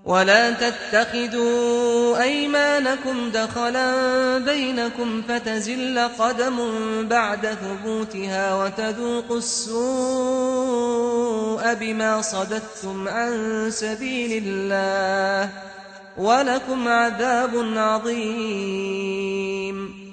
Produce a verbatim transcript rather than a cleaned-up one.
ولا تتخذوا أيمانكم دخلا بينكم فتزل قدم بعد ثبوتها وتذوقوا السوء بما صددتم عن سبيل الله ولكم عذاب عظيم.